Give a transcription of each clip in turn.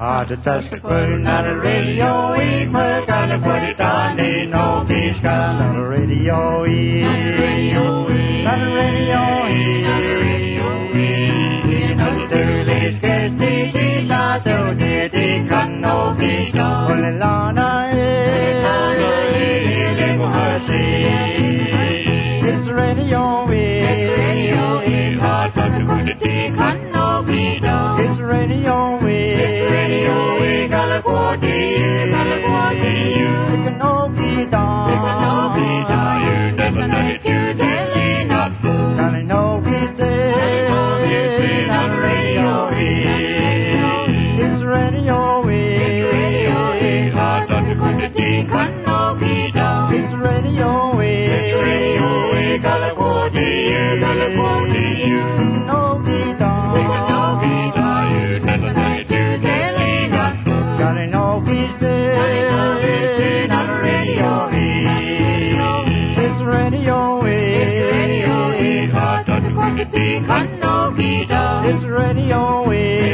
to touch the queen on the radio, we put on the put it on, they know peace gun on the radio, on the radio, on the radio, on the radio, in the Thursday's guest, they not do they can no peace gun, on the lana, it's radio, hard to put it, they can no peace gun, it's radio, it's radio,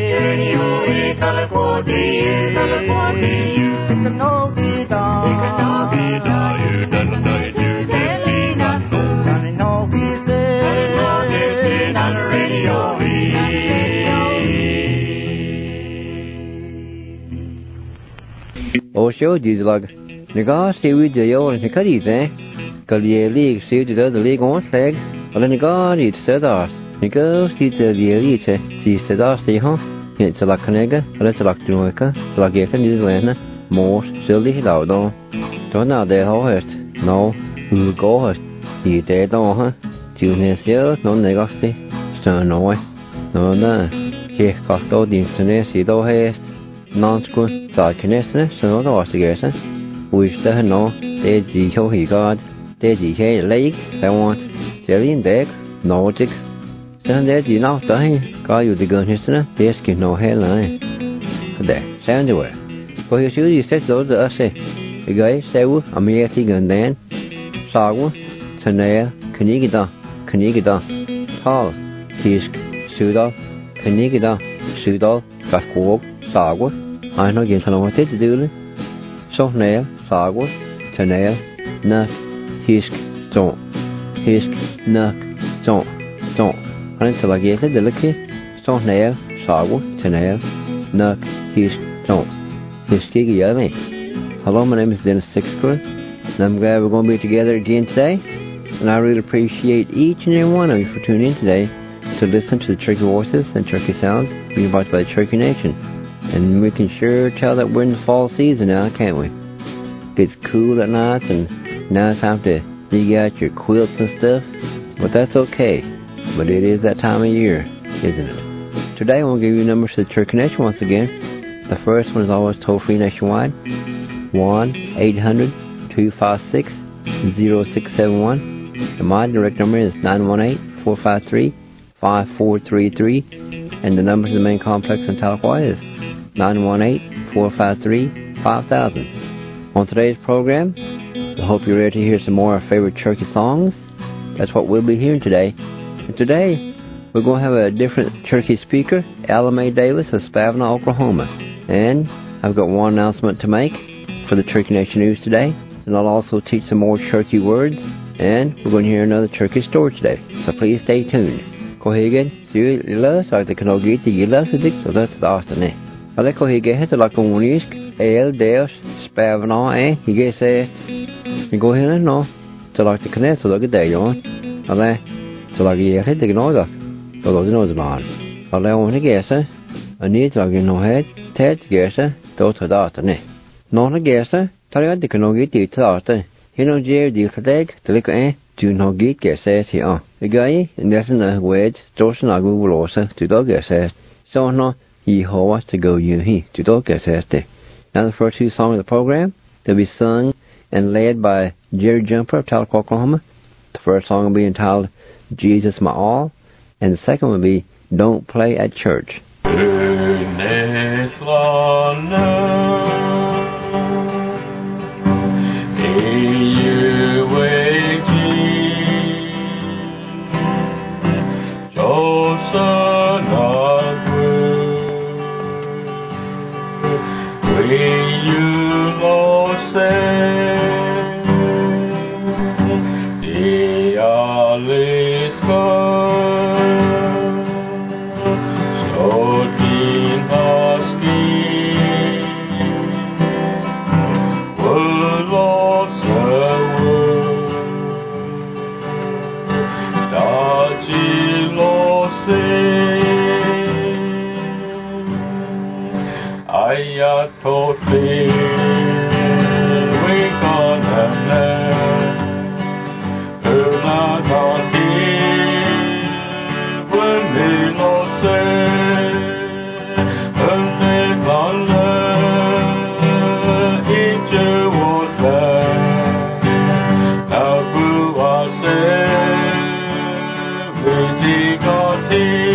Oh, show these log. The guys stay with the old and the cuddies, eh? Collier League, see to the league on flag. Well, then the guard, it's said us. The girls, it's a elite, see, said us, they huh? It's a la canega, let's a la Jamaica, it's like a New Zealand, more, silly, loud on. Don't know their horse. No, who go her. You dead on her. Junior Seal, no negacy, stern no, no, here, cocked all the internet, see, do haste. Non-school, Darkness, so no together. We still know, there's the show he got, there's the hair leg, I want, jelly and deck, Nordic. Send that you know, dying, got you the gun history, there's no hairline. There, sound away. For you should you set those to us, the guy, Sewu, a mere thing and then, Sagu, Tanea, Canigida, Tall, Hisk, Sudal, Canigida, Sudal, Gasquog. Sagwa, I know you know what it's doing. So nail, sagwa, tanail, nuck, hisk, don't, nuck, don't. And it's like yes, the lucky, so nail, sagwa, tanail, nuck, hisk, don't. Hiskigi yelling. Hello, my name is Dennis Sixcler, and I'm glad we're going to be together again today. And I really appreciate each and every one of you for tuning in today to listen to the turkey voices and turkey sounds being brought by the Turkey Nation. And we can sure tell that we're in the fall season now, can't we? It's cool at night, and now it's time to dig out your quilts and stuff. But that's okay. But it is that time of year, isn't it? Today I want to give you numbers to the Turkey Nation once again. The first one is always toll-free nationwide. 1-800-256-0671. And my direct number is 918-453-5433. And the number to the main complex in Tahlequah is 918-453-5000. On today's program, I hope you're ready to hear some more of our favorite turkey songs. That's what we'll be hearing today. And today, we're going to have a different turkey speaker, Ella Mae Davis of Spavina, Oklahoma. And I've got one announcement to make for the Turkey Nation News today. And I'll also teach some more turkey words. And we're going to hear another turkey story today. So please stay tuned. Go ahead again. See you later. So I can get the last dick. So that's the Austin. Aleko hige heter la komunisk deus spavna hige se go here no to like the connect so look at there yon ale so like you hit the noise so those knows man ale on the guess I need to get no head ted guess to that ne no na guess tell the can get it to he no je deal to take to look do no get guess here the guy and that's in the words Johnson Agu Rosa to dog guess so no he wants to go you he to dog guess. Now the first two songs of the program, they'll be sung and led by Jerry Jumper of Tahlequah, Oklahoma. The first song will be entitled Jesus My All, and the second will be Don't Play at Church. totally we gonna learn to not when we lost when they gonna learn each was there now who was we got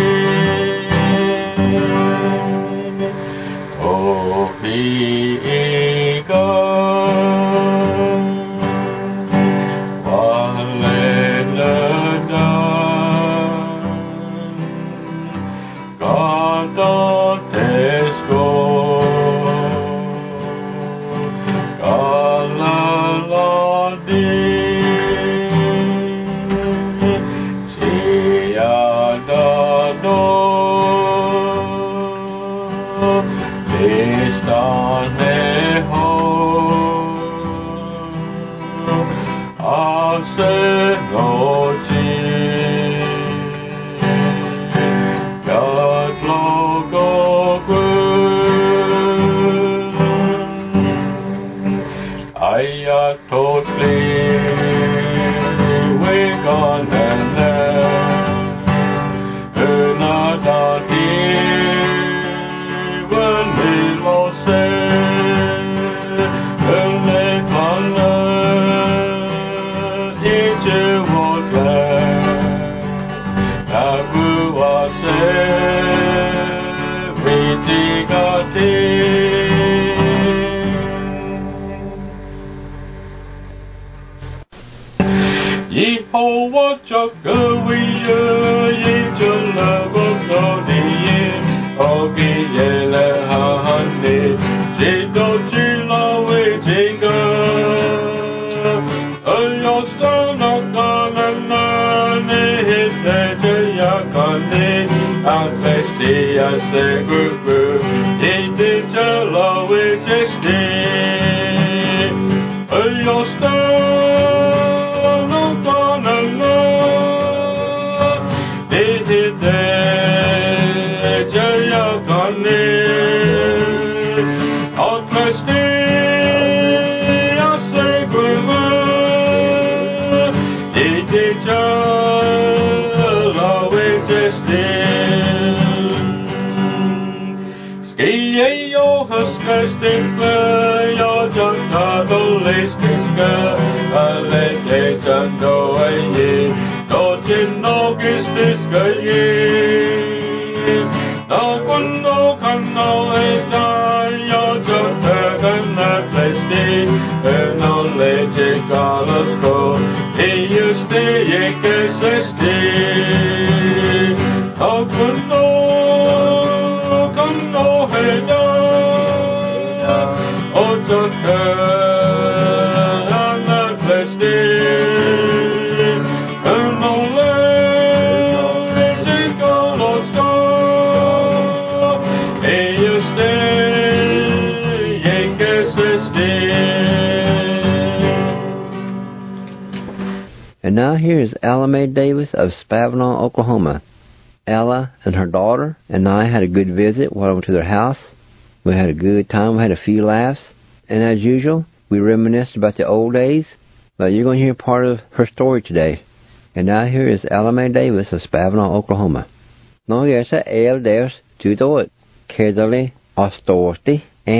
And now here is Ella Mae Davis of Spavinaw, Oklahoma. Ella and her daughter and I had a good visit. Went over to their house. We had a good time. We had a few laughs. And as usual, we reminisced about the old days. But you're going to hear part of her story today. And now here is Ella Mae Davis of Spavinaw, Oklahoma. Nå er så deres tudået. Kædderlig og storti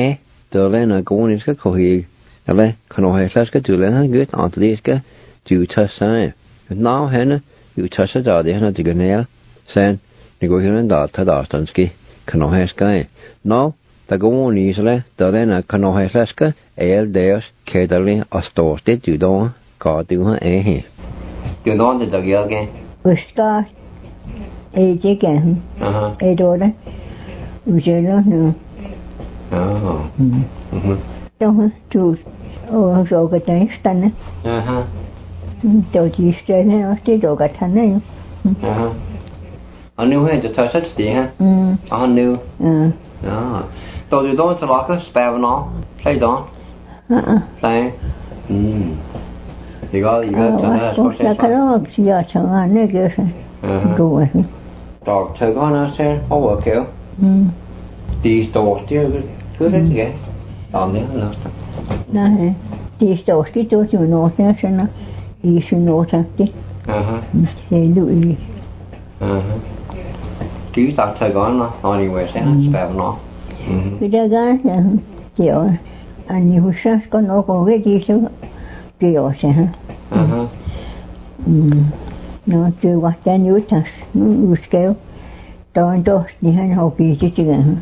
dølen og goniska kohig. Eller kanoheslaska dølen har gødt antliska tutassain. Nå henne utassa dadi henne digonel. Sen det går hun data dastanski kanoheska. Nå da gonisle dølen og kanoheslaska deres kædderlig og storti tudået. Gadu har he. Du nå det dagelge. Ustad Ejigen. Edora. Ujelo no. Don't do so good things done. Don't you stay there or stay over time? I knew him to touch it, dear. I knew. So you don't lock us, Spavinaw? Play down. Play. You got to that. Yeah, I negation. Go dog took on us here. Oh, okay. These doors, dear. Kyllä se on ihan Näin. Tiistauski tuossa nuotneesena. Iisu nuotatti. Heilu. Cứ tập thời gọn nó, anyway sẽ spell nó. Mitä kanssa joo. Ani hussas kun on vetissä työssä. No työvahtään jutas. Uskeu. Toin tosta niin hän hoki sitten.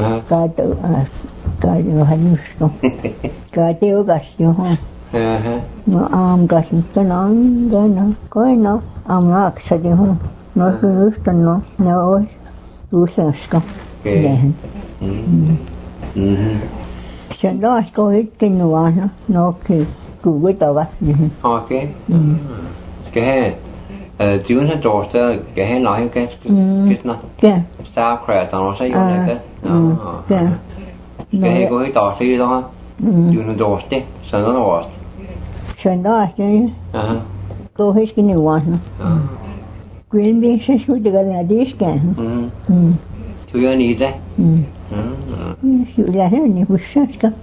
Kato hän usko. Kato kasti johon. No aamkas mutta no koino aamnaksat johon. No just no ois usasko. Näin. Sen taas kun itkin nuana, no kuitavat. Okay. Cái chữ nó trổ ra cái nói cái nó sauerkraut nó sẽ dùng cái cái cái tỏ xí đó chữ nó trổ thế sao nó trổ sen taas kun itkin nuana. Green beans is goed te gaan disken. Chú yêu ní thế. Sillä hän niin hussaska.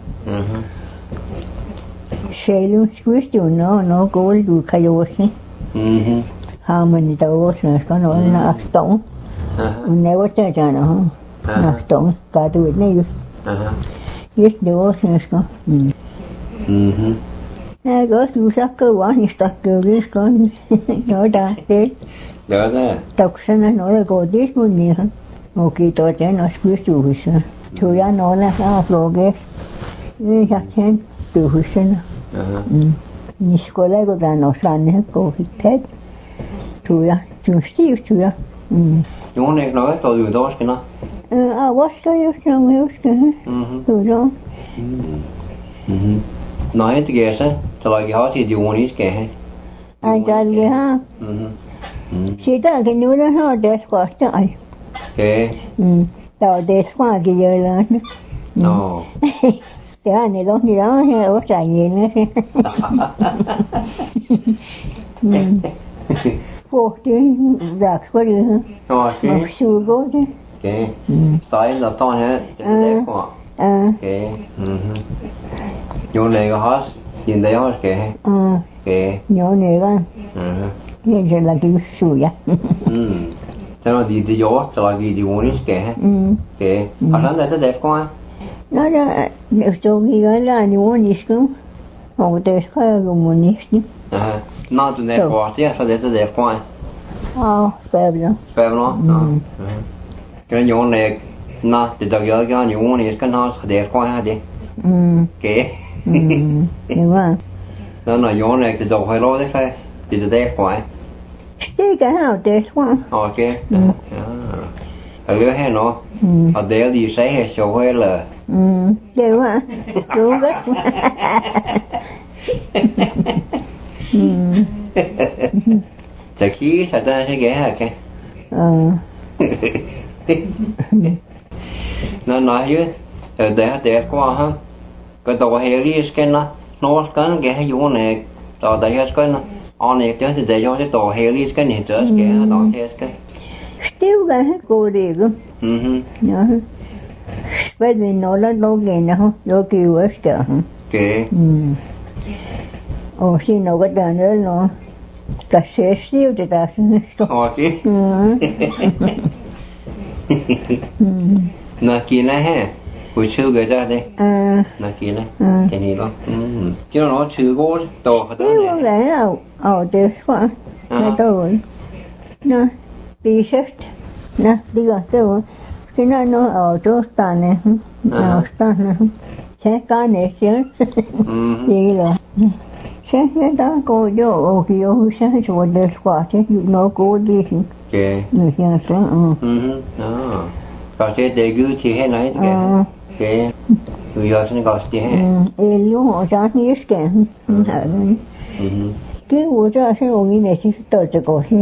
Seilun skuistu no koulu kajosi. Haamani tauossa kan olla aston. Ne voitte jana aston kadu ne just duosneska. Nää kostu sakka vanhista köyliskan. Joita te. Được rồi. Toksena noille kotis mun niin. Oki toten askuistuissa. Tuja noille saafloges. Yhden tuhussena. Niskolle kun tän osanne kohitteet. Tuja tuja. Juon ei nói tôi dùng tôi cái nó. Vasta just tuja. Nói thì cái sao? Cho lại họ thì dùng ít cái. Ai cái ha. Sitä cái nuôi nó đẹp quá trời. Okay. Tao đẹp quá cái giờ là. No. Cái này đó thì đó ở trại gì nữa. Phố thì rạc quá đi hả? Okay. Mặc xù quá chứ. Okay. Tại là to hết. Đẹp quá. Okay. Juon ei có nhìn thấy hết cái. Okay. Nhỏ này con. Hiện là cái xù vậy. Thế nó đi gió, cho lại đi uống ít cái. Okay. Ở đó là đẹp quá. Nó là nếu cho cái gọi là nhiều ít cũng. Họ để khai cái một ít. Nó tụi đẹp quá chứ, sao để đẹp quá. Phép đó. Phép nó. Cái nhon này nó thì đặc biệt cái nhon này cái nó đẹp quá đi. Okay. Đúng không? Nó nhon này thì đâu phải lo đấy phải. Thì đẹp quá. Cái nào đẹp quá. Okay. Ở cái nó. Ở đây đi xây hay show hay là. Đẹp quá. Đúng rất quá. Chắc khi sao ta sẽ ghé hả cái. Nó nói chứ. Đẹp quá ha. Cái tàu hay đi cái nó cái ghé dụng này. Tàu đại hết cái nó. Anh ấy cho thì để cho cái tàu hay đi cái này trở cái đó thế cái. Still cái cô đi cơ. Nhớ. Bây giờ nó là đâu cái nào, đâu kêu ở đó. Okay. Xin nó cái đó nữa nó. Cả sẽ siêu thì ta sẽ. Okay. Nó kia này ha. Buổi trưa cái ra đây. Nó kia này. Cái này đó. Chứ nó trừ cô tổ hết rồi. Cái này là đẹp quá. Nó rồi. Nó bị sét. Nó đi ra rồi. Cái nó ở chỗ stan này. Ở stan này. Sẽ có này chứ. Gì là. Sẽ đó cô vô kia sẽ rồi đẹp quá chứ nó cô đi. Okay. Người ta sẽ. Đó. Có thể để gửi chị hết nói cái. Okay. Người ta sẽ có chị hết. Yêu họ chắc như cái. Cái của ta sẽ có cái này chứ tôi sẽ có chứ.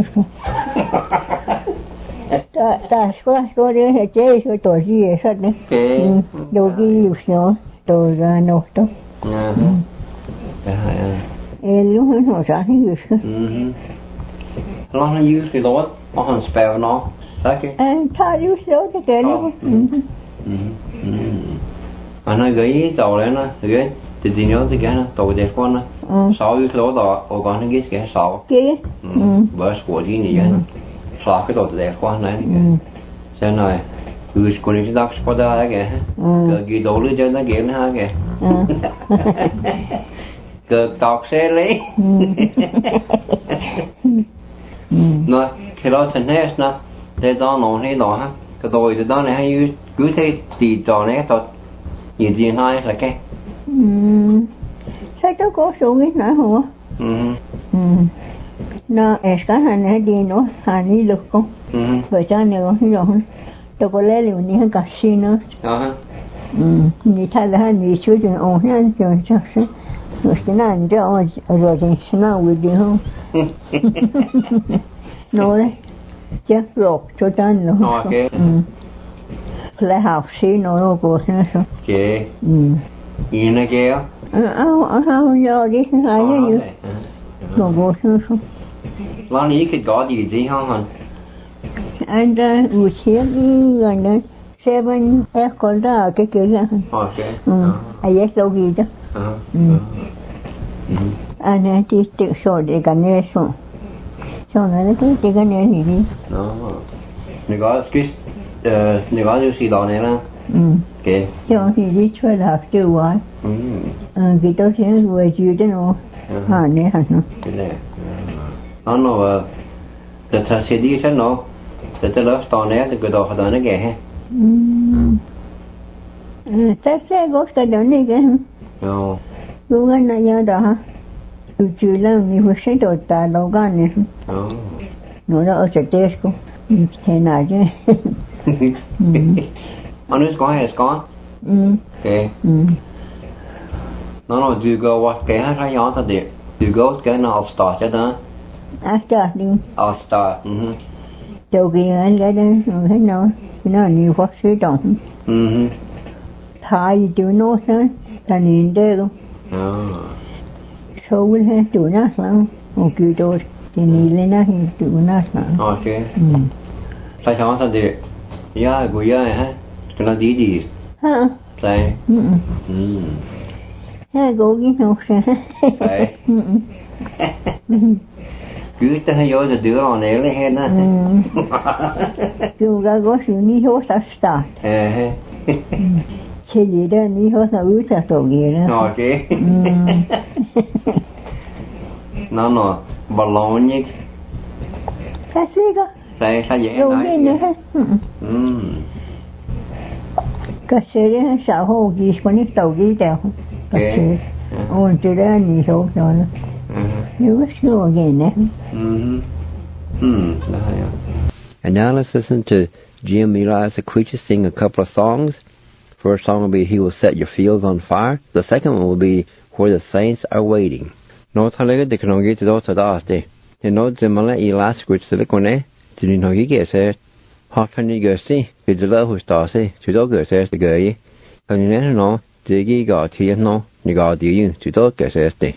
Ta có đi hết chơi rồi tôi gì hết đấy. Okay. Đâu cái lúc đó tôi ra nốt đó. Yêu họ chắc như cái. Nó như cái đó, nó còn spell nó. Ta yêu đó cái này. anh nói gửi tàu lên nó gửi thì nhớ thì cái nó tàu đẹp con nó sáu cái lỗ đó ở con nó cái sáu kia bớt của gì nhỉ sáu cái tàu đẹp con này cho này cứ con đi đọc qua đây kìa cái đồ lưỡi cho nó kia nó ha kìa cái tóc xe lấy nó khi đó thành hết nó để đó nó hay đó ha cái đồ thì đó này hay cứ thấy tì trò này thôi nhiều gì nói là cái sao tôi có số cái nào hả nó cái hàng này đi nó hàng đi được không vậy cho nên rồi tôi có lẽ là những cái casino ni thay là ni chú chuyện ông hiện chuyện chắc sẽ cái nào như đó rồi thì sao với đi không nói đấy chắc rồi cho tan rồi lại học sinh nó có sao kệ gì nữa kìa giờ đi lại như nó có sao lo ní cái có gì không hả anh ta uống chuyện gần đây Seven con đó cái kiểu là ai ấy đâu gì đó anh ấy thì tự sổ để cái này sổ nó cái này gì đi người có điều gì đó này là cái cho thì đi chơi là chưa quá cái đó sẽ về chưa đấy nó này hả nó cái này nó cái thật sự đi chứ nó cái lớp to này thì cái đó họ nó kệ sẽ có cái đó này cái lúc anh này nhớ đó hả chú là mình phải xem đồ ta đâu cái này nó ở trên tết cũng thế nào chứ anh ấy có okay nó do go what cái hay nhỏ thật đẹp do go cái nó all star chứ đó all star châu kia anh cái đó thấy nó nhiều phát sĩ trọng thay chữ nó thế là nhìn đây luôn số cái chữ nó sao một kiểu tôi thì nhìn lên nó thì chữ nó sao ok sai sao thật đẹp ya của ya ha cái nó gì hả sai ha cô cái nó sao cứ tới vô thì đứa họ này lấy hết á cứ ra có sự ní hốt start chỉ gì đó ní hốt là ứ sa tổ gì đó ok nó ballon nhỉ cái gì cơ sai dễ nói cái gì đó sao hồ gì có ní tàu gì đâu cái gì ôn chỉ đó ní hốt rồi you wish you were again, And now let's listen to Jim Elias the Creature sing a couple of songs. First song will be He Will Set Your Fields on Fire. The second one will be Where the Saints Are Waiting. Nó thay lấy cái nó ghi từ đó tới đó đi. Thì nó chỉ mà lại Elias Creature cái con này thì nó ghi cái sẽ họ phân đi cái gì thì từ đó hồi đó sẽ từ đó cái sẽ cái gì. Còn như thế nó chỉ ghi cái thì nó như cái gì từ đó cái sẽ đi.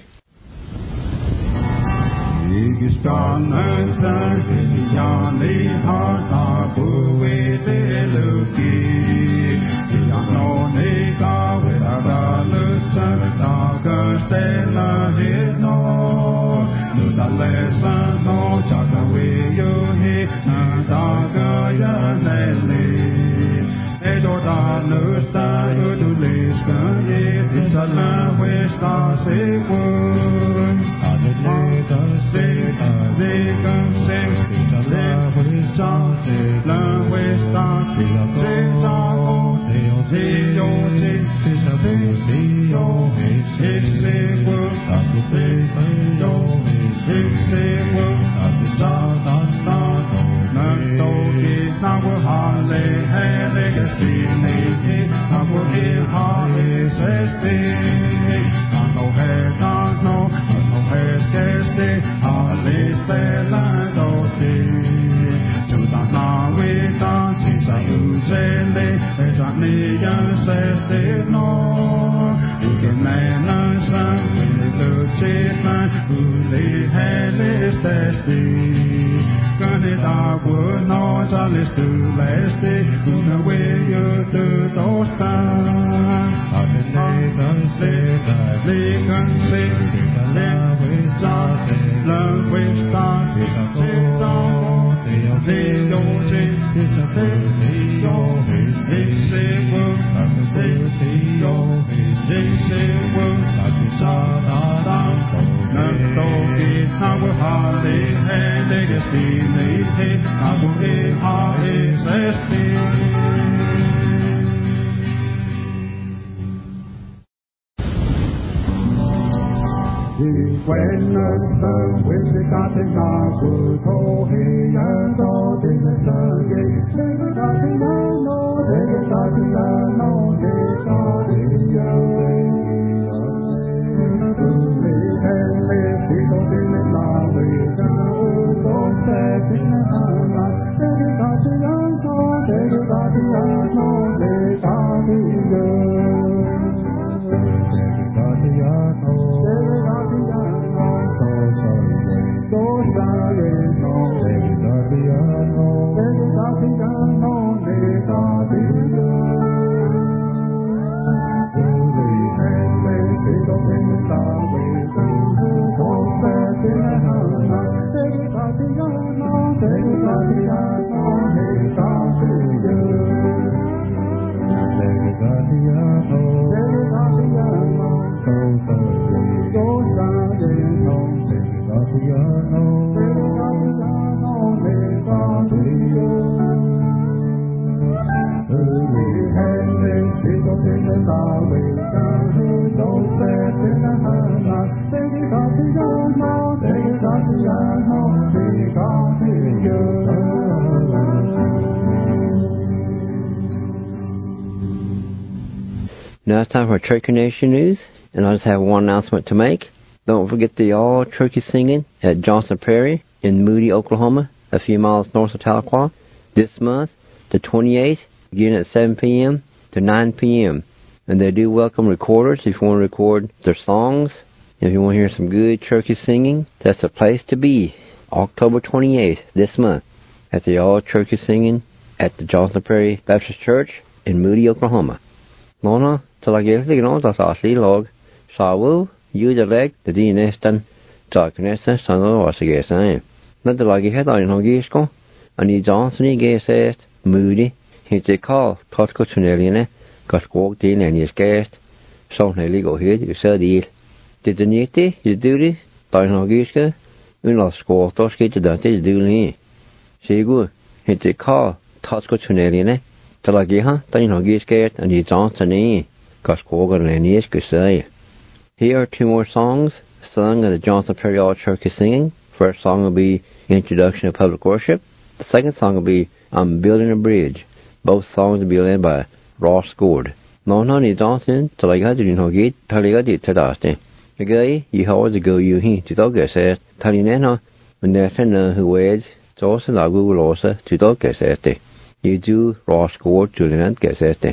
Now it's time for Turkey Nation News, and I just have one announcement to make. Don't forget the all-turkey singing at Johnson Prairie in Moody, Oklahoma, a few miles north of Tahlequah, this month, the 28th, beginning at 7 p.m. to 9 p.m. And they do welcome recorders if you want to record their songs. If you want to hear some good turkey singing, that's the place to be. October 28th, this month, at the all-turkey singing at the Johnson Prairie Baptist Church in Moody, Oklahoma. Lona, talagiltig no tasasli log, sawu, yudeleg, the dinestan, darkness, son of Wasigasan. Not the lagi head on Hogisko, and he Johnsony gases, Moody, he's a call, Totco Tuneliane, got walked in and his guest, so nearly go here, you said deal. Did the niti, you do this, Don Hogiska, we lost score, Toski to that is doing. See good, he's a call, Totco Tuneliane. Talagiha, Don Hogiska, and he Johnsony, got Quogan and his say. Here are two more songs sung at the Johnson Prairie All-Turkey Singing. First song will be Introduction to Public Worship. The second song will be I'm Building a Bridge. Both songs will be led by Ross Gord. No, ni Johnson, Talagiha didn't hogit, Taliga did Tadaste. The guy, you always go you he to dog says, Talinena, when there's a who waits, Joss and Lagu will also to dog says. You do Ross Gord, Julian Gazette.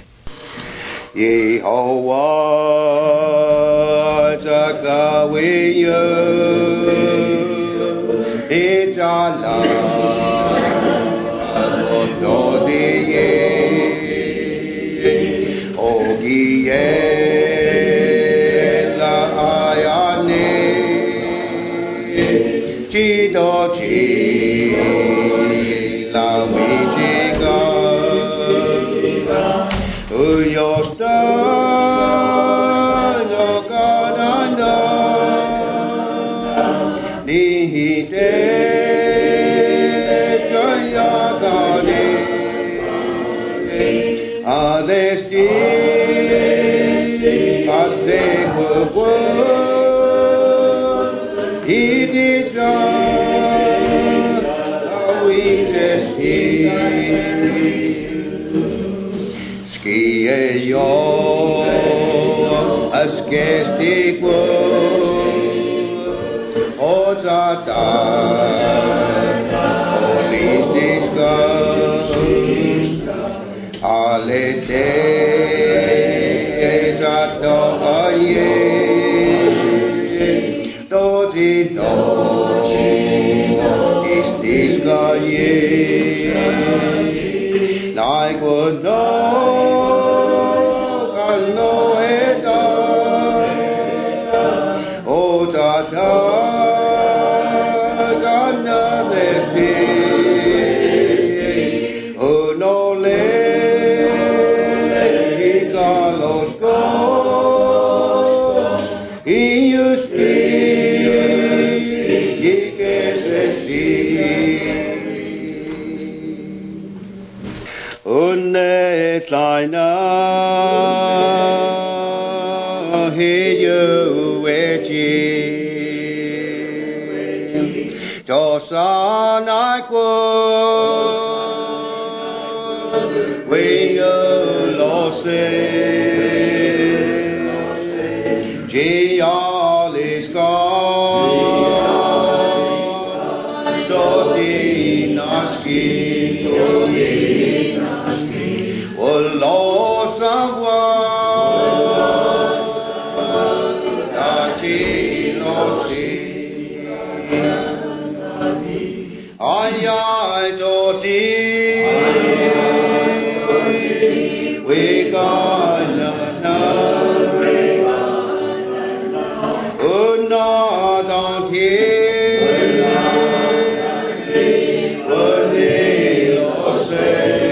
Yehovah Zakawiyu Ijala Adodiye Ogiye La Ayane Chidochi La Wijiga Uyosta Logadanda Nihite Jayagani Alesti Asegubu Idija Awitesti Skiyo Askestiku Ozata Olistiska Alete Jato Aye Dojino Istiska Ye I would know, I know it. China, hear you, Josan, I quote, we lost it. Gial is gone. So dinaski, lost someone. Dachi lost it. Ayai dosi, we got na, una donkey, une lose,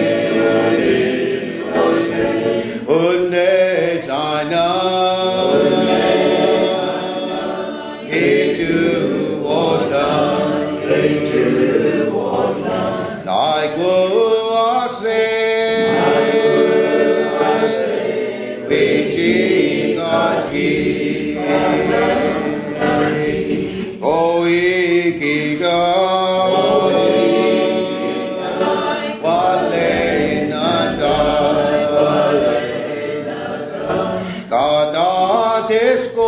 une china, into water. Like what I say, which is God keep. Oh, he God, Wale Nada, Kada Disco.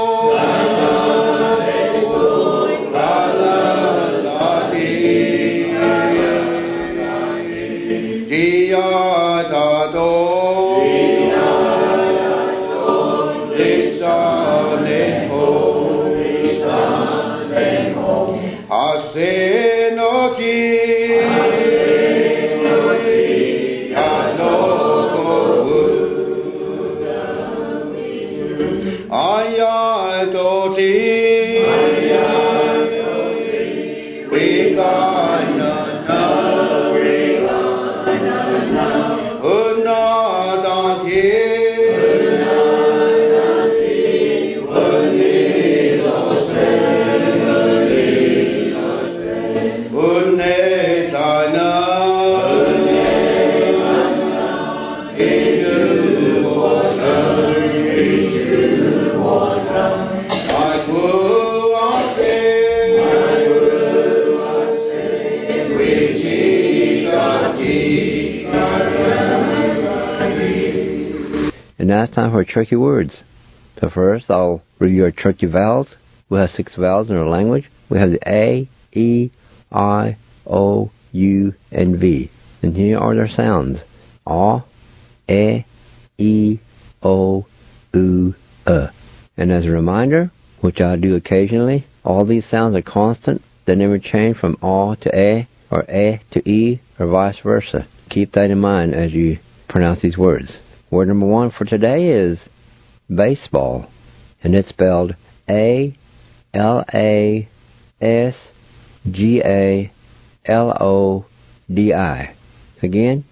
And now it's time for tricky words. So first, I'll review our tricky vowels. We have 6 vowels in our language. We have the A, E, I, O, U, and V. And here are their sounds. A, E, O, U, And as a reminder, which I do occasionally, all these sounds are constant. They never change from A to A, or A to E, or vice versa. Keep that in mind as you pronounce these words. Word number 1 for today is baseball, and it's spelled A-L-A-S-G-A-L-O-D-I. Again,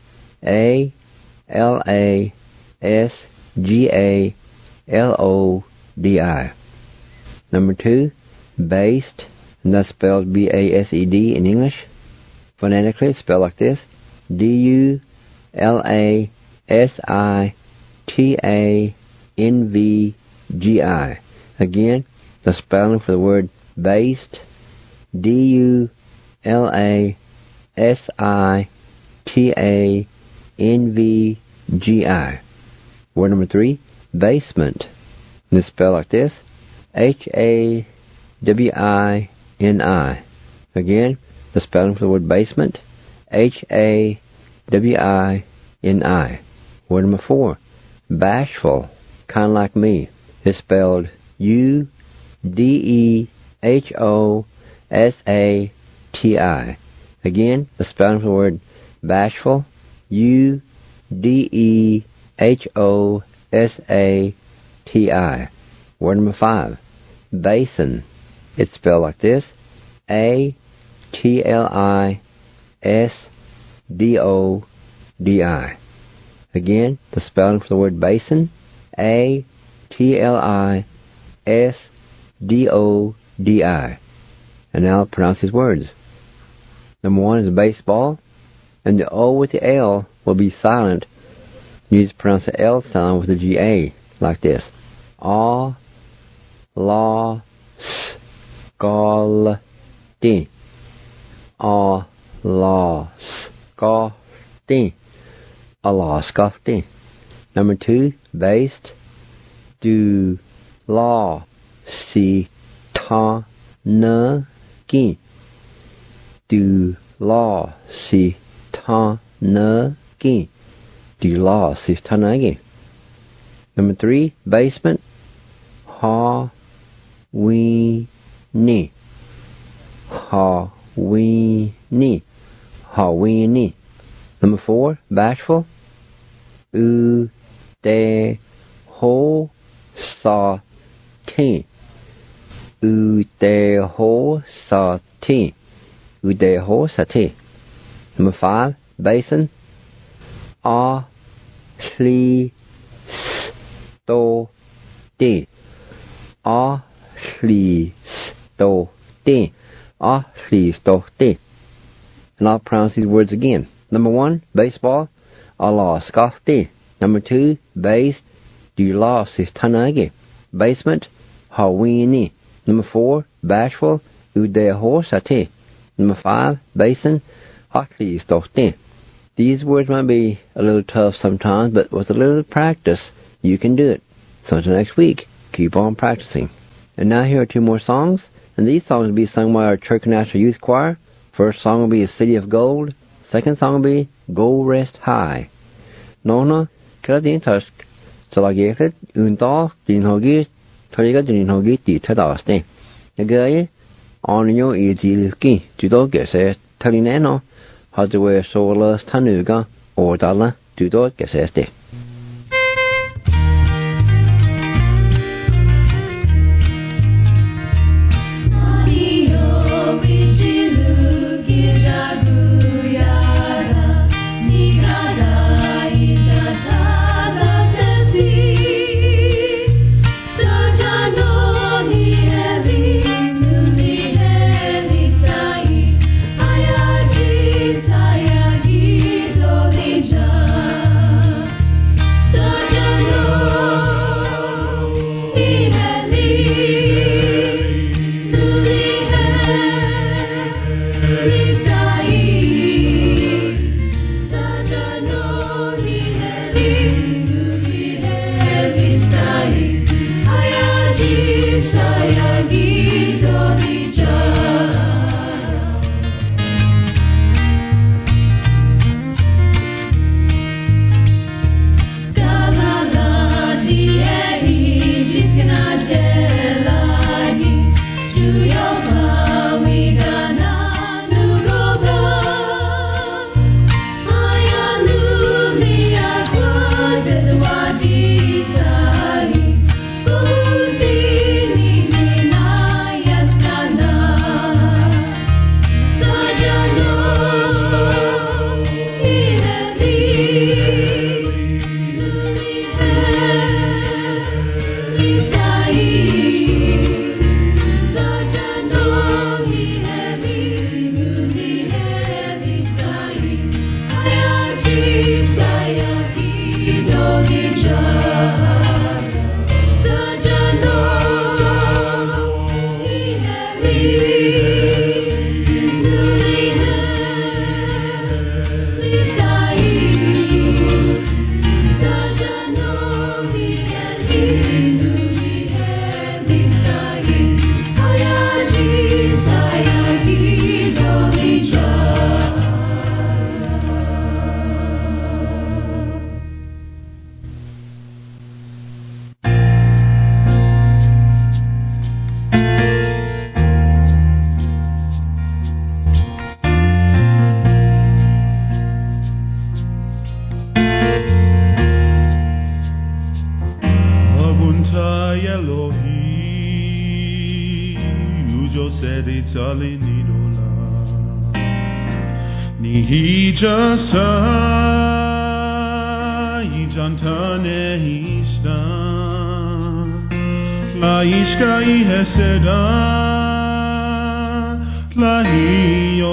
A-L-A-S-G-A-L-O-D-I. Number 2, based, and that's spelled B-A-S-E-D in English. Phonetically, it's spelled like this: D-U-L-A-S-I-T-A-N-V-G-I. Again, the spelling for the word based: D-U-L-A-S-I-T-A-N-V-G-I. Word number 3, basement. And it's spelled like this: H-A-W-I-N-I. Again, the spelling for the word basement: H-A-W-I-N-I. Word number 4, bashful, kind of like me. It's spelled U-D-E-H-O-S-A-T-I. Again, the spelling for the word bashful: U-D-E-H-O-S-A-T-I. Word number 5, basin. It's spelled like this: A-T-L-I-S-D-O-D-I. Again, the spelling for the word basin: A-T-L-I-S-D-O-D-I. And now I'll pronounce these words. Number 1 is baseball, and the O with the L will be silent You need to pronounce the L sound with the GA, like this. A, la, s, gal, din. A, la, s, gal, din. A la, scoff, din. Number 2, based. Du, la, si, ta, na, gin. Du, la, si, ta, na, gin. Du, la, si, ta, na, gin. Number 3, basement. Ha, we, ni. Ha, we, ni. Ha, we, ni. Number 4, bashful. U, de, ho, sa, tin. U, de, ho, sa, tin. U, de, ho, sa, tin. Number 5, basin. A, sli, s, do, di. A, sli, s, do, di. A, sli, s, do, di. And I'll pronounce these words again. Number 1, baseball. A la, scoff, di. Number 2, base. Du, la, si, tanagi. Basement. Ha, we, ni. Number 4, bashful. U, de, ho, sa, ti. Number 5, basin. Ha, sli, s, do, di. These words might be a little tough sometimes, but with a little practice, you can do it. So until next week, keep on practicing. And now here are 2 more songs, and these songs will be sung by our Church National Youth Choir. First song will be City of Gold. Second song will be Go Rest High. Nona, Karadin Tusk, Talageket, Unta, Dinhogi, Tariga Dinhogi, Tadaste. Again, on your easy looking, Judo Gesset, Talineno, Hardware Solas Tanuga, or Dalla, Judo Gesseste.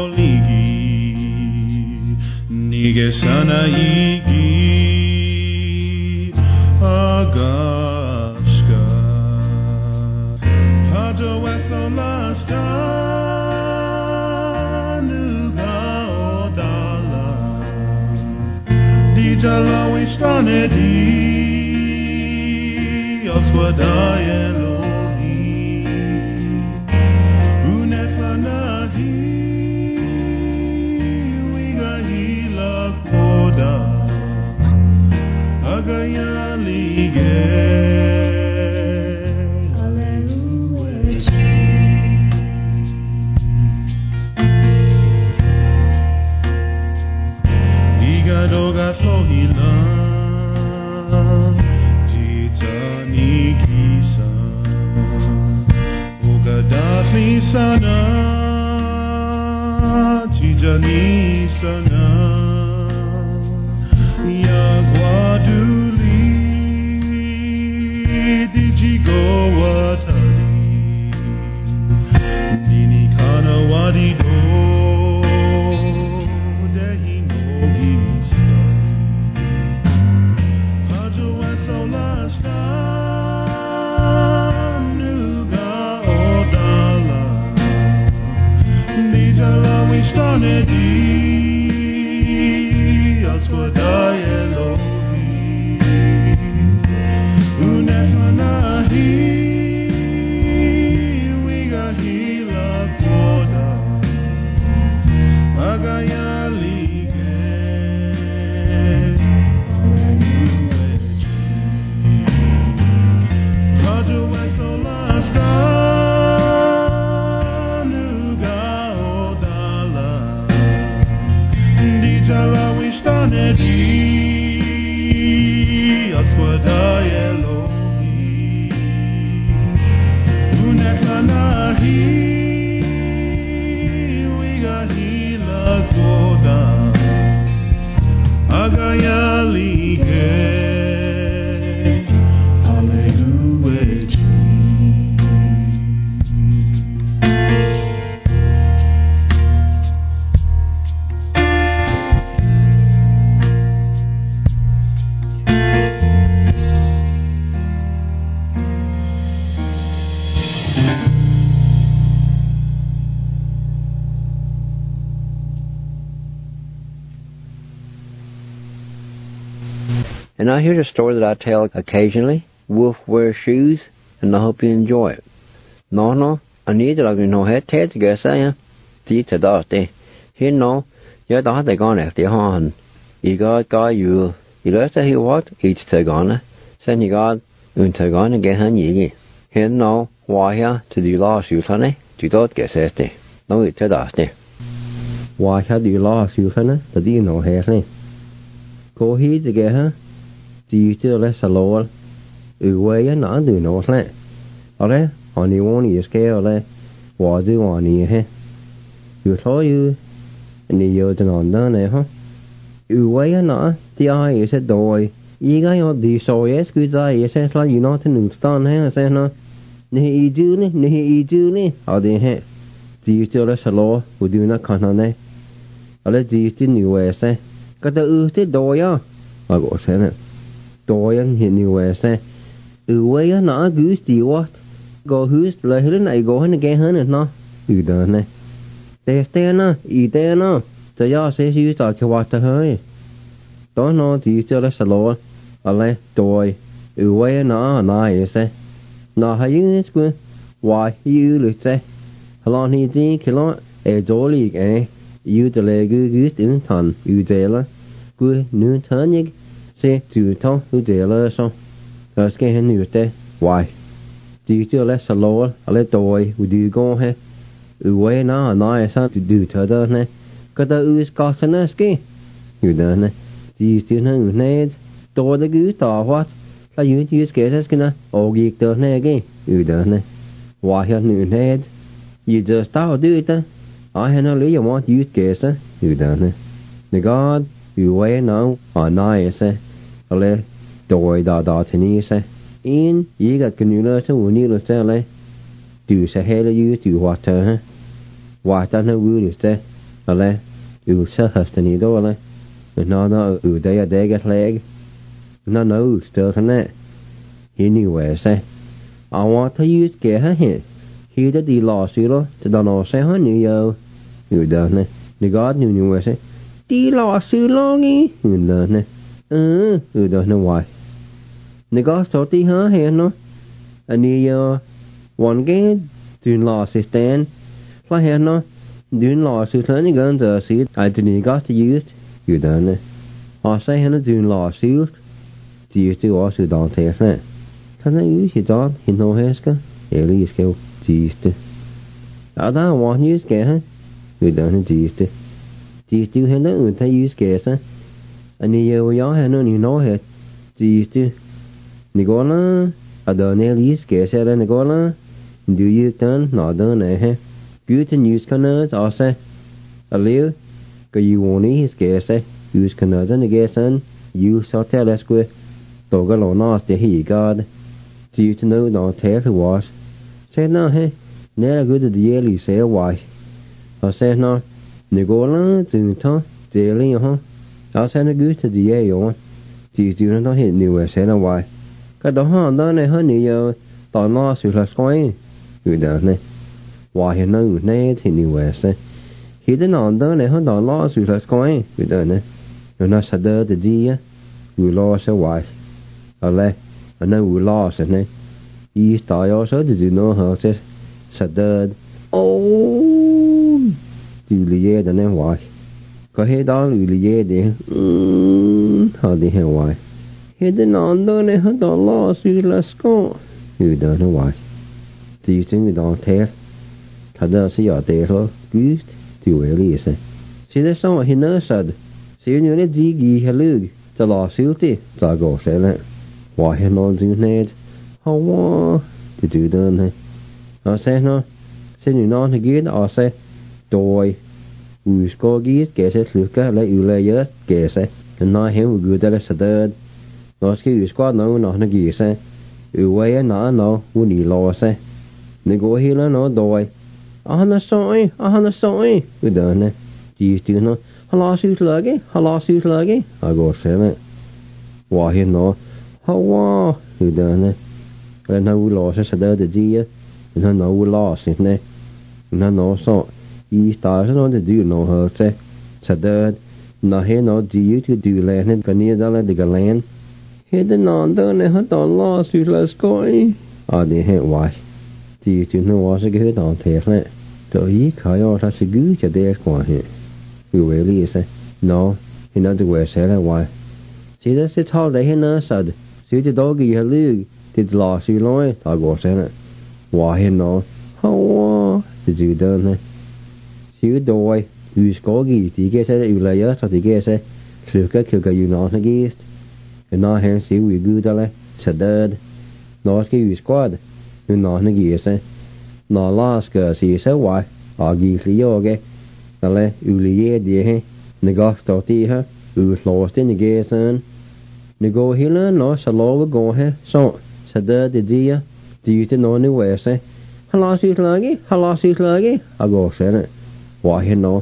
Nige sana igi Lagashka Hajo Wesolasta Nuga Odala Dijala Wishtanedi Oswadaye Lohi Unefanahi Wigahila Koda Agayalige Hallelujah Igadoga Flohila Titani Kisa Ogadafli Sana Tijani Sana Yagwaduli Dijigo Watari Dini Kana Wadido Dehi no Gisari Hajo Wesolasta Nuga Odala Dijala Wishtanedi Aswadaye Lohi Unefanahi Wigahila Koda Agayalige Hajo Wesolasta Nuga Odala Dijala Wishtanedi Aswadaye Lohi Unefanahi Wigahila Koda Agayalige Hallelujah And now here's a story that I tell occasionally. Wolf wears shoes, and I hope you enjoy it. No, I need to have no head to get saying. See to that, here no, you're not the gone after Han. You got you. You let her hear what? Each Tagana. Send you got Untagana get han ye. Here no, why here to do last you, honey? Do not get says they. No, it's a dusty. Why had you lost you, honey? The do no hair, Go here to get her. Do you still less a lower? Away and I do no slant. Or on the one you scale, was you on here? You saw you, and the young on done, huh? Away and I, the eye is a doy. You got your the so yes, good eye, says like you not in stone, I say no. Nehe Juni, or the head. Do you still less a law, would you not come on there? Or let you still new way say. Got the oosted doya. I go saying it. Doyan hit new way say. Away and I goose do what? Go who's later and I go in again, and no. You done it. They stay now, eat there now. The yard says you start to watch the hurry. Don't know, do you still less a law? I let doy. Away and I say. Now, how you is why you look say? How long he think, a jolly, You the leg goose in ton, you jailer. Good new turning, say to talk to jailer so. Let's get him new day. Why? Do you still less a lower? I let the way, would you go here? Away now, and I to do to the got the ooze cost an ski. You done it. Do you still know nades? Do the goose or what? Are you use cases gonna or geek the again? You done it. Why have new nades? You just start do it. I had no you want use cases. You done it. The God, you way now, or nice, a le, doy da to me, in ye got can you learn to when you say, do say hell you do what, What I know will say, a le, you sell us to need all, no, you day a day get leg. No, still from that. anyway say I want to use cái hết he đã đi lò xí lo cho đó nó sẽ hết nhiều người đó nè người God nhiều way say đi lò xí lo nghe người đó nè người đó nè why người God số tí hết nó anh nhiều one cái tuyên lò xí stand phải hết nó tuyên lò xí lớn như gần giờ xí I didn't got to use người đó nè họ say hết nó tuyên lò xí chỉ cho họ sự đòn thế nèท่านนั้นอยู่ที่ตอนหินโนเฮสก็เอลิสเกลจีสต์อาด้าวันยูสเกะฮะอยู่ด้านจีสต์เห็นแล้วอื่นที่ยูสเกะซะอันนี้เยอะย้อนเห็นนี่โนเฮจีสต์นี่ก็ล่ะอาด้าเนี่ยยูสเกะเสร็จแล้วนี่ก็ล่ะดูยูตันนอด้านไหนฮะกูจะยูสกันเนอร์จะเสร็จอะไรก็ยูวันนี้สเกะเสร็จยูสกันเนอร์จะนี่เกะสันยูสอเทเลสกูตัวก็หล่อน่าจะฮีก็chỉ cho nó nó thế thì was sẽ nó hay nếu là cái gì vậy thì sẽ hoài ở sẽ nó nếu có nó từ thôi dễ lên không ở sẽ nó cứ thì gì vậy rồi chỉ nó hiện nhiều sẽ là hoài cái đó đó này hơn nhiều tao nó sự là xoay người đó này hoài hiện nó người này thì nhiều sẽ khi đến nó đó này hơn tao nó sự là xoay người đó này nó sẽ đỡ thì gì á người lo sẽ hoài ở đây anh ấy vừa lo sẽ này, ý tại ở số thì nó họ sẽ đợt, chịu lìa để nên hoài, có hết đó lìa để, họ đi theo hoài, hết đến nón đó này hết đó lo suy là có, người đó nó hoài, chỉ chính người đó thế, thật ra sẽ ở đây thôi, cứ chịu ấy đi sẽ, chỉ để xong rồi nó sẽ, xíu như này gì hay lư, cho lo xíu thì, cho gõ sẽ lại. Why he not do that? How want to do that? I say no. Say you not again. I say, "Doi, we score geese. Guess it's Luca. Let you lay us. Guess it. And now him we good at it. Not ski you squad no not geese. You way no. We need law say. They go here no doi. I'm sorry. We done it. Geese do no. Hello, suit luggy. I go say it. Why he no? How người đó nè, cái nó u lo sẽ đỡ được gì á, nó u lo sẽ nè, nó sợ, ý ta sẽ nó để nó hơn sẽ đỡ, nó hay nó gì thì điều lệ nên cái này đó là cái lén, hết nó đó nè hết đó lo suy là coi, để hết hoài, thì chúng nó sẽ cái đó thiệt nè, rồi ý khai ở ra sẽ cứ cho để qua hết, cái về lý sẽ, nó thì nó được về sẽ là hoài, chỉ là sẽ thao để hết nó sao được. Sự chỉ đó cái lưu thì là sự nói ta gọi sẽ nè, hoài nó, how thì chịu đơn này, sự đôi, use có gì thì cái sẽ use lại á, sau thì cái sẽ sự cái nó cái, nó hàng sự we good đó là sẽ đợt, nó cái use squad, nó cái sẽ, nó last cái sự sẽ hoài, gì lý do cái, đó là use lý gì hết, nó có tổ ti ha, use lost in cái sen. Nếu có hiểu nó sẽ lo cái gõ hết, xong sẽ đỡ thì gì á, chỉ cho nó như vậy sẽ, hello suy lagi, gõ sẽ này, hoài hết nó,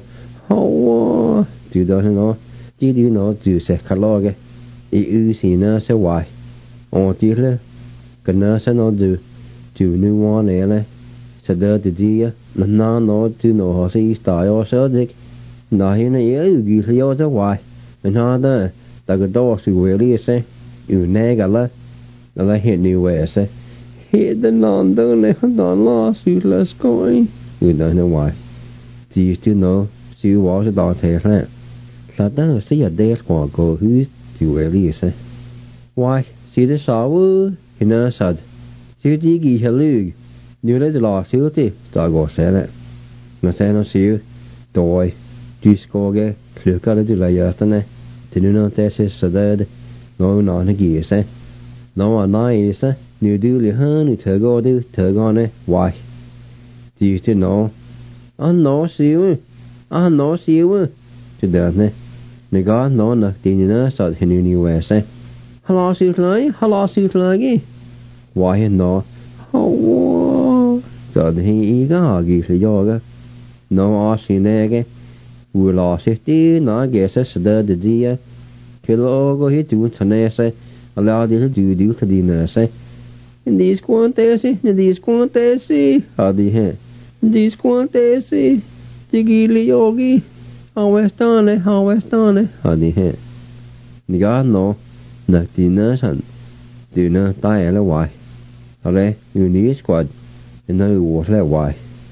chỉ đó nó, chỉ điều nó chỉ sẽ khá lo cái, gì nó sẽ hoài, chỉ là cái nó sẽ nó chỉ như hoa này này, sẽ đỡ thì gì á, nó chỉ nó họ sẽ tại ở sở dịch, nó hiện nay gì thì ở chỗ hoài, nó đó. Ta cái đó sự về đi sẽ, yêu nè cả là hiện nhiều về sẽ, hiện đến non đó này hắn đó lo sự là coi, người đó nó ngoài, chỉ chứ nó siêu bỏ sẽ đòi thế ra, là đó sẽ ở đây qua cô hứa chịu về đi sẽ, why, chỉ để sao thì nó sao, chỉ gì hay lưu, nếu lấy lo siêu thì ta gọi sẽ lại, nó sẽ nó siêu, đòi, disco cái, lựa cái đó là giờ thế này. Thì nó sẽ đợt, nó gì sẽ, nó nói sẽ, nếu đưa liền hơn thì thở go này, why, chỉ cho nó xíu, chứ đợt này, nếu có nó là tiền nó sợ thì nhiều về sẽ, hello xíu lagi, why nó, sợ thì ý có gì phải do cái, nó xí này cái. Vừa lo sẽ tí nó ghé sẽ đỡ được gì á, khi lo có hết chuyện thằng này sẽ, là đi hết điều thì đi nữa sẽ, disquantesi, आदि हैं disquantesi, tigili yogi, hawestane, आदि हैं निगाह no नक्तिना सन दिना तायला Y अरे Younis quad इन्ना वोसले Y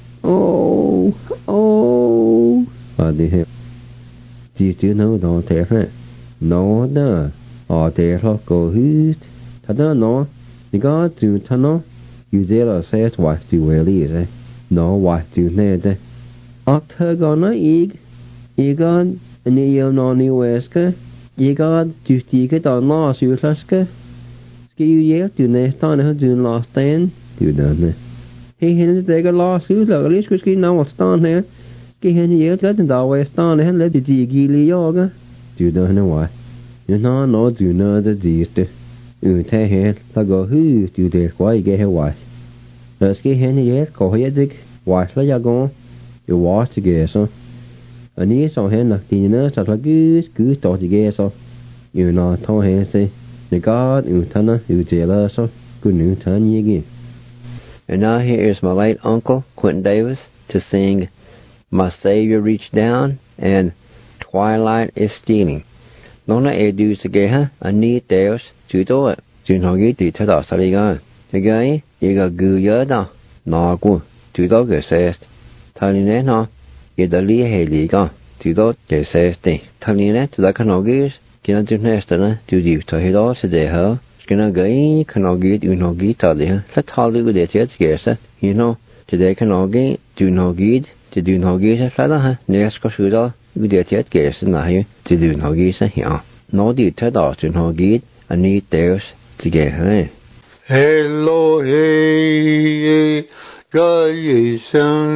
O आदि हैं जीतु नो दो तेफे नो दा और तेफो को हित tada no निगाह तू तनो युजेला सेस वाई तू वेली है no वाई तू ने दे octagona igad niyo no ni weske igad justike da na suslaske ske ju je du ne stan ha du last den du dane he hen de ga la susla ga lis ske na stan he ke hen je ga den da we stan he le di gili yoga du dane wa you no no du na de diste u te he ta go hu du de kwa ge he wa ske hen je ko he dik wa la ya go you watch together anh ấy sau hen là thì nó sao là cứ tỏ gì ghê sao yêu nó thao hen se người có yêu thân á yêu chế là sao cứ nữ thân như vậy. And now here is my late uncle Quentin Davis to sing "My Savior Reached Down" and "Twilight Is Stealing." Nó là edu se ghê ha anh ấy Deus chú tôi chú nói cái từ thay đổi sao đi coi cái cái gu nhớ đó nó của chú tôi cái xe thay nên nó ये दली है Liga तुदो जैसे stay थली ने तुदा खनोगी किना तुने स्तना तुदी तो हेदो से दे हो किना गई खनोगी उनोगी ताले है सताली को देते हैं कैसे you know तुदे खनोगी तुनोगी से सादा है नेक्स्ट को शुदा को देते हैं कैसे ना है तुनोगी से यहाँ नो दी थदा तुनोगी अनि देश जिगे है Hello hey गायसन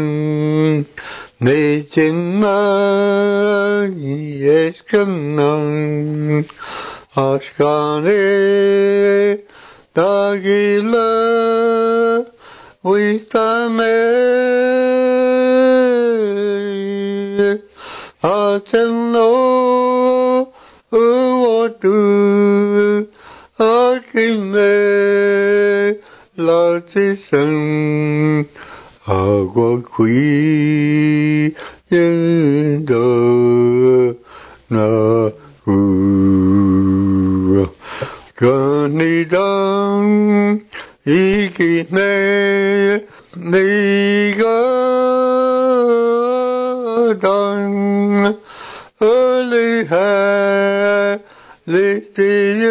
내 젠나 예스칸난 아스카네 다길라 위타메 아첸노 우워두 아키메 라치선 하고 귀 인도 나우 그니당 이기네 네가 당 얼리해 리티유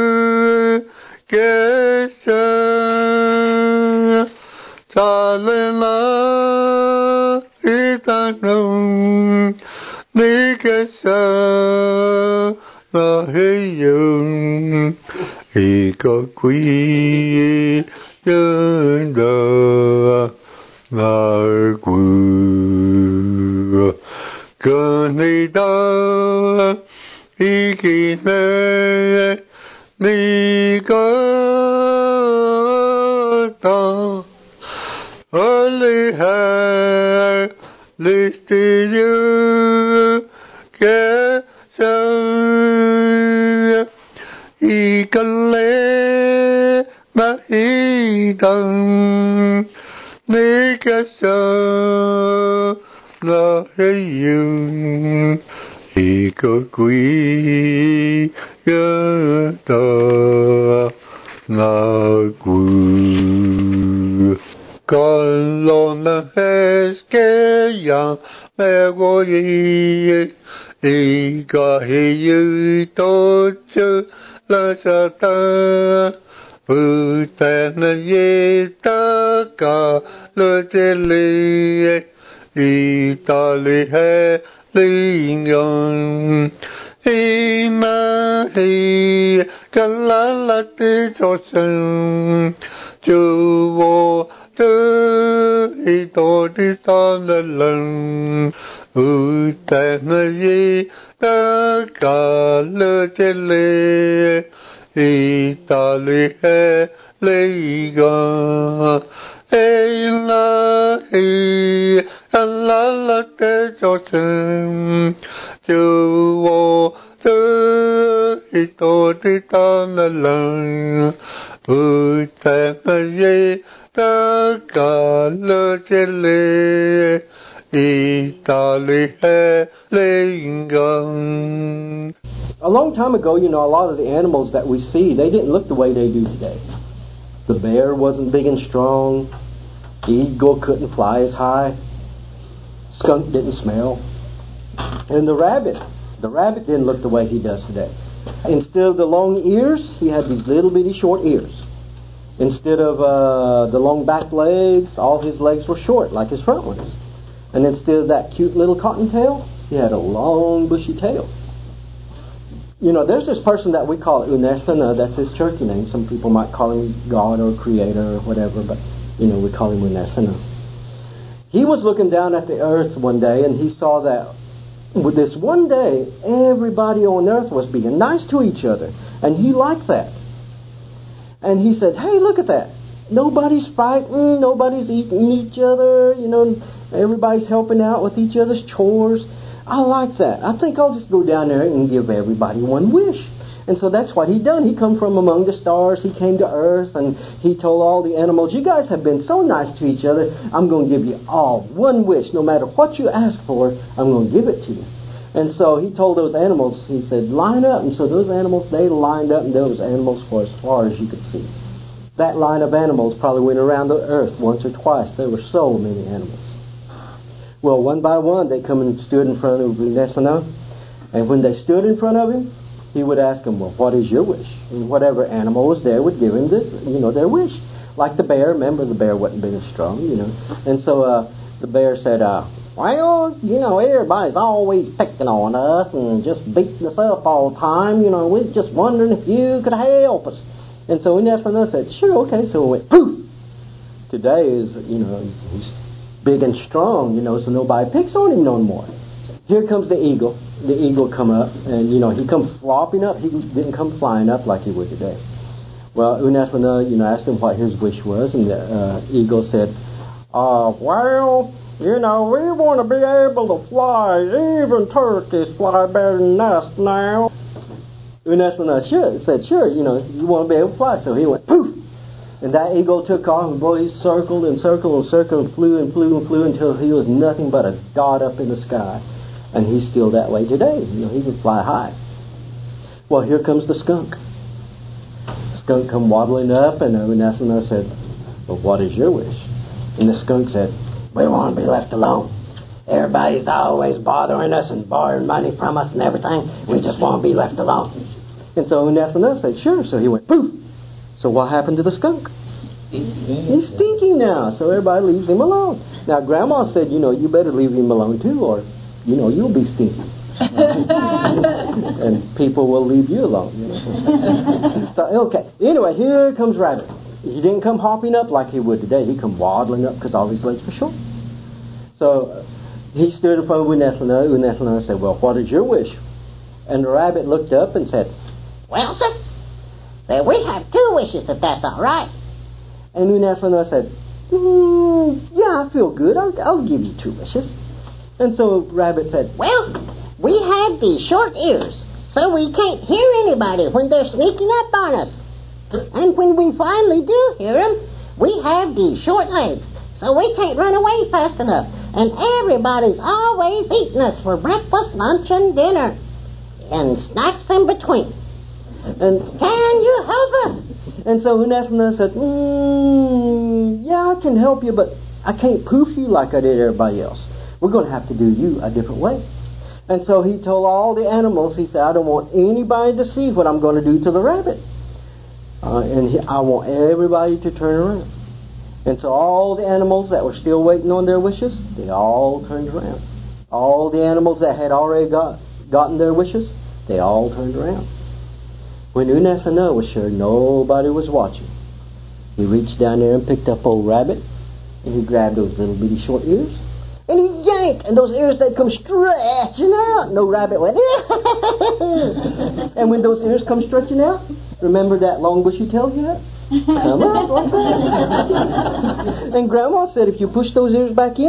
깨서 잘래나 이따는 네게서 나해요 이거 귀연다 날구 그네다 이기네 네가 다 Only her listed you get some equally Mahidan Nikasa Lahayun Ikakui Yata Nagu con lon es que ya me voy y caí todo la sata uten yeta ka lo tele y tali he lingon ima hi kalala te chosen chuo ý tổ đi tan lần tên gì tất cả lơ trên lê ý ta lê he lê ga ê la ý la la tê cho chân chú vô tư hito tita na lang utakaye takala chele itali he lengang. A long time ago, a lot of the animals that we see, they didn't look the way they do today. The bear wasn't big and strong. The eagle couldn't fly as high. Skunk didn't smell. And the rabbit didn't look the way he does today. Instead of the long ears, he had these little bitty short ears. Instead of the long back legs, all his legs were short, like his front ones. And instead of that cute little cottontail, he had a long bushy tail. There's this person that we call Unesana. That's his Cherokee name. Some people might call him God or Creator or whatever, but, we call him Unesana. He was looking down at the earth one day, and he saw that with this one day, everybody on earth was being nice to each other. And he liked that. And he said, hey, look at that. Nobody's fighting. Nobody's eating each other. Everybody's helping out with each other's chores. I like that. I think I'll just go down there and give everybody one wish. And so that's what he done. He come from among the stars. He came to earth, and he told all the animals, you guys have been so nice to each other. I'm going to give you all one wish. No matter what you ask for, I'm going to give it to you. And so he told those animals, he said, line up. And so those animals, they lined up, and there was animals for as far as you could see. That line of animals probably went around the earth once or twice. There were so many animals. Well, one by one, they come and stood in front of Unesana. And when they stood in front of him, he would ask them, well, what is your wish? And whatever animal was there would give him this, their wish. Like the bear. Remember, the bear wasn't big and strong, And so the bear said, well, everybody's always picking on us and just beating us up all the time. We're just wondering if you could help us. And so Unesana said, sure, okay. So we went, poof! Today is, he's big and strong, so nobody picks on him no more. Here comes the eagle. The eagle come up, and, he come flopping up. He didn't come flying up like he would today. Well, Unesana, asked him what his wish was, and the eagle said, well, we want to be able to fly. Even turkeys fly better than us now. Unesana said, sure, you want to be able to fly. So he went, poof! And that eagle took off, and boy, he circled and circled and circled and flew and flew and flew until he was nothing but a dot up in the sky. And he's still that way today. He can fly high. Well, here comes the skunk. The skunk come waddling up, and Unesana said, well, what is your wish? And the skunk said, we want to be left alone. Everybody's always bothering us and borrowing money from us and everything. We just want to be left alone. And so Unesana said, sure. So he went, poof! So what happened to the skunk? He's stinky now, so everybody leaves him alone. Now, Grandma said, you better leave him alone too, or, you'll be stinky. And people will leave you alone. So, okay. Anyway, here comes Rabbit. He didn't come hopping up like he would today. He come waddling up because all his legs were short. So he stood in front of Unesana. Unesana said, well, what is your wish? And the rabbit looked up and said, well, sir, we have 2 wishes, if that's all right. And Unesana said, yeah, I feel good. I'll give you 2 wishes. And so Rabbit said, well, we have these short ears, so we can't hear anybody when they're sneaking up on us. And when we finally do hear them, we have these short legs, so we can't run away fast enough. And everybody's always eating us for breakfast, lunch, and dinner, and snacks in between. And can you help us? And so Unesana said, yeah, I can help you, but I can't poof you like I did everybody else. We're going to have to do you a different way. And so he told all the animals, he said, I don't want anybody to see what I'm going to do to the rabbit. I want everybody to turn around. And so all the animals that were still waiting on their wishes, they all turned around. All the animals that had already gotten their wishes, they all turned around. When Unesana was sure nobody was watching, he reached down there and picked up old Rabbit, and he grabbed those little bitty short ears, and he yanked, and those ears, they come stretching out, and the rabbit went, and when those ears come stretching out, remember that long bushy tail you had? Come out like that. And Grandma said if you push those ears back in,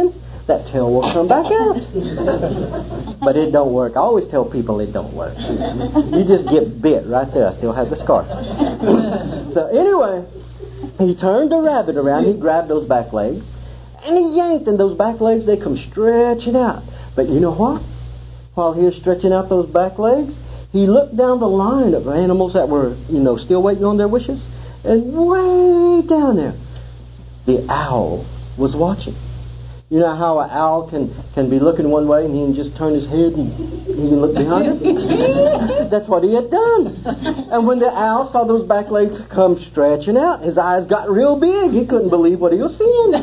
that tail will come back out. But it don't work. I always tell people it don't work. You just get bit right there. I still have the scar. So anyway, he turned the rabbit around. He grabbed those back legs, and he yanked, and those back legs, they come stretching out. But you know what? While he was stretching out those back legs, he looked down the line of animals that were, still waiting on their wishes, and way down there, the owl was watching. You know how an owl can be looking one way and he can just turn his head and he can look behind him? That's what he had done. And when the owl saw those back legs come stretching out, his eyes got real big. He couldn't believe what he was seeing.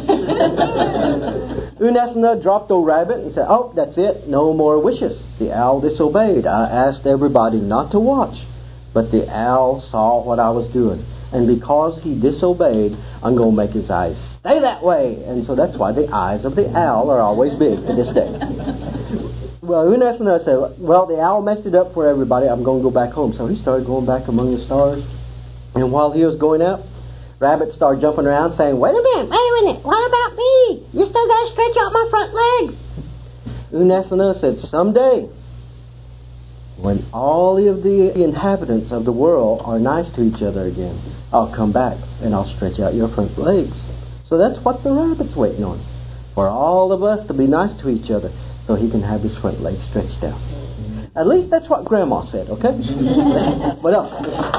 Unasana dropped the rabbit and said, "Oh, that's it. No more wishes." The owl disobeyed. I asked everybody not to watch, but the owl saw what I was doing. And because he disobeyed, I'm going to make his eyes stay that way. And so that's why the eyes of the owl are always big to this day. Well, Unasana said, well, the owl messed it up for everybody. I'm going to go back home. So he started going back among the stars. And while he was going up, Rabbit started jumping around saying, wait a minute, what about me? You still got to stretch out my front legs. Unasana said, someday, when all of the inhabitants of the world are nice to each other again, I'll come back and I'll stretch out your front legs. So that's what the rabbit's waiting on. For all of us to be nice to each other so he can have his front legs stretched out. At least that's what Grandma said, okay? What else?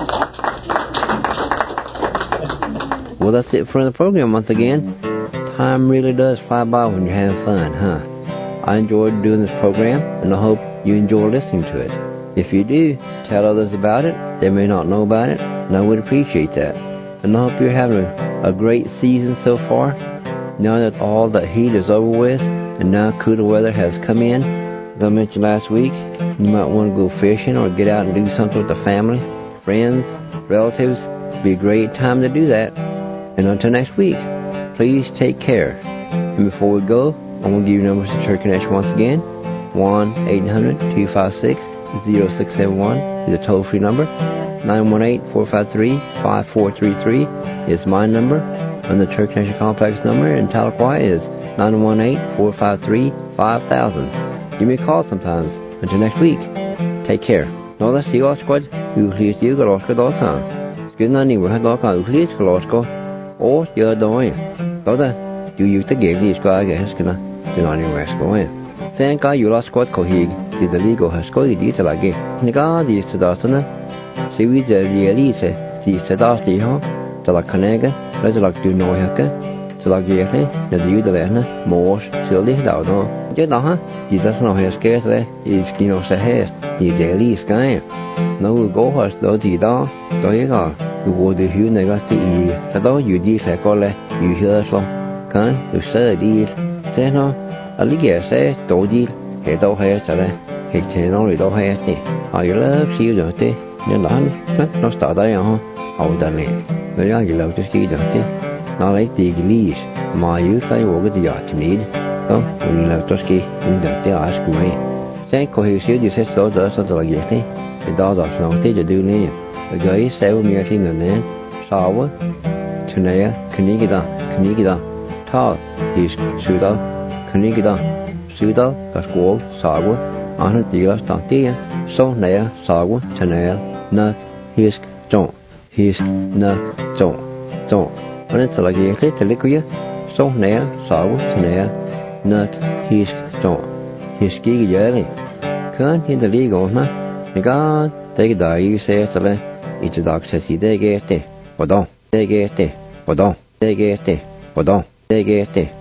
Well, that's it for the program once again. Time really does fly by when you're having fun, huh? I enjoyed doing this program, and I hope you enjoy listening to it. If you do, tell others about it. They may not know about it, and I would appreciate that. And I hope you're having a great season so far. Now that all the heat is over with, and now cooler weather has come in, as I mentioned last week, you might want to go fishing or get out and do something with the family, friends, relatives. It'd be a great time to do that. And until next week, please take care. And before we go, I'm going to give you numbers to Church Connection once again. 1-800-256-0671 is a toll-free number. 918-453-5433 is my number. And the Church Connection Complex number in Tahlequah is 918-453-5000. Give me a call sometimes. Until next week, take care. Nå da sier Osquad, uhlysdiugalosco.com. Skunna niwahadloka uhlysgalosco, og gjør døgn. Da da, du gjør gevlig skage huskene, til nani weskoen. Sen ka jula squad kohig, til det ligo hasko I dit lage. Niga de stedastene, se vi det realize, de stedasti ho, til la kanega, til du noyake, til la gere, når de udlærne, mors, til de davno. Det da ha, de der sådan her skære, I skino se hest, de deli skaje. Når vi går hos da de da, da jeg du går det hyvnægast I, så da jo de fækolle, jo hørslo. Kan du sæde de, se nå, allige se, dog de, he dog hest af det, he tjener I dog hest det. Har jeg lavet siger det, men når starter jeg ha, afdanne. Når jeg ikke lavet det skidt det, når ikke det ikke lige, maar jo sig våget det til med. Så, når jeg lavet det skidt, det sgu af. Sen kan jeg sige, de sætter så så der jeg det. Det der sådan det du lige. Og jeg selv mere ting end det. Sove, turnere, knigida, tal, hisk, sydal, knigida, sydal, gaskol, sago, andre deler stadig, så nære, sago, turnere, nok, hisk, nok, så. Og det så jeg lidt til ligge, så nære, sago, turnere, nok, hisk, hisk ikke jævlig. Kan hende ligge under, niga, det der I ser til det. I til dag så siger det ikke det. Hvordan? Det ikke det.